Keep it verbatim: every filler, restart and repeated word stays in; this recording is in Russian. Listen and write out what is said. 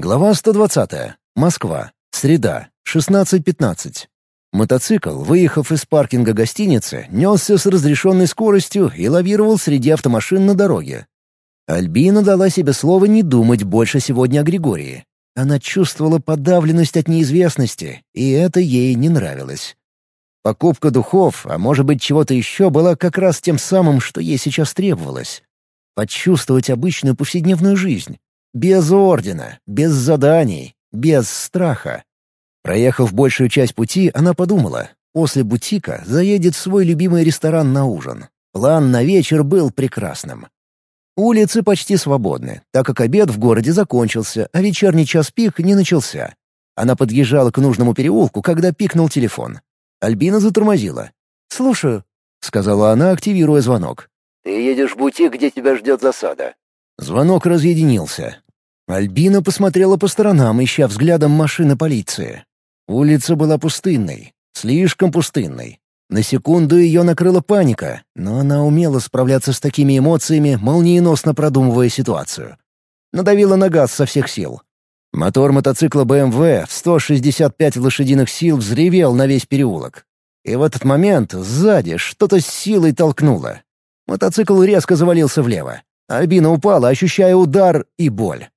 Глава сто двадцатая. Москва. Среда. шестнадцать пятнадцать. Мотоцикл, выехав из паркинга гостиницы, несся с разрешенной скоростью и лавировал среди автомашин на дороге. Альбина дала себе слово не думать больше сегодня о Григории. Она чувствовала подавленность от неизвестности, и это ей не нравилось. Покупка духов, а может быть чего-то еще, была как раз тем самым, что ей сейчас требовалось. Почувствовать обычную повседневную жизнь. Без ордена, без заданий, без страха. Проехав большую часть пути, она подумала, после бутика заедет в свой любимый ресторан на ужин. План на вечер был прекрасным. Улицы почти свободны, так как обед в городе закончился, а вечерний час пик не начался. Она подъезжала к нужному переулку, когда пикнул телефон. Альбина затормозила. «Слушаю», — сказала она, активируя звонок. «Ты едешь в бутик, где тебя ждет засада». Звонок разъединился. Альбина посмотрела по сторонам, ища взглядом машины полиции. Улица была пустынной, слишком пустынной. На секунду ее накрыла паника, но она умела справляться с такими эмоциями, молниеносно продумывая ситуацию. Надавила на газ со всех сил. Мотор мотоцикла бэ эм вэ в сто шестьдесят пять лошадиных сил взревел на весь переулок. И в этот момент сзади что-то с силой толкнуло. Мотоцикл резко завалился влево. Альбина упала, ощущая удар и боль.